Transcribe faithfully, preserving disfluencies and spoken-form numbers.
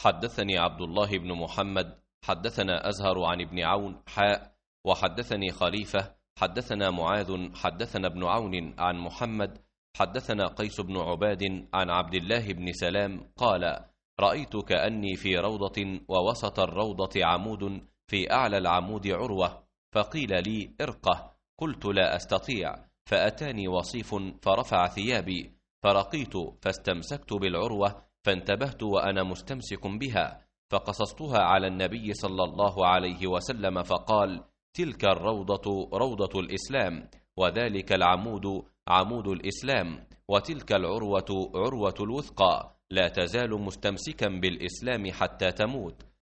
حدثني عبد الله بن محمد حدثنا أزهر عن ابن عون حاء وحدثني خليفة حدثنا معاذ حدثنا ابن عون عن محمد حدثنا قيس بن عباد عن عبد الله بن سلام قال: رأيت كأني في روضة ووسط الروضة عمود، في أعلى العمود عروة، فقيل لي: ارقه. قلت: لا أستطيع. فأتاني وصيف فرفع ثيابي، فرقيت فاستمسكت بالعروة، فانتبهت وأنا مستمسك بها، فقصصتها على النبي صلى الله عليه وسلم، فقال: تلك الروضة روضة الإسلام، وذلك العمود عمود الإسلام، وتلك العروة عروة الوثقى، لا تزال مستمسكا بالإسلام حتى تموت.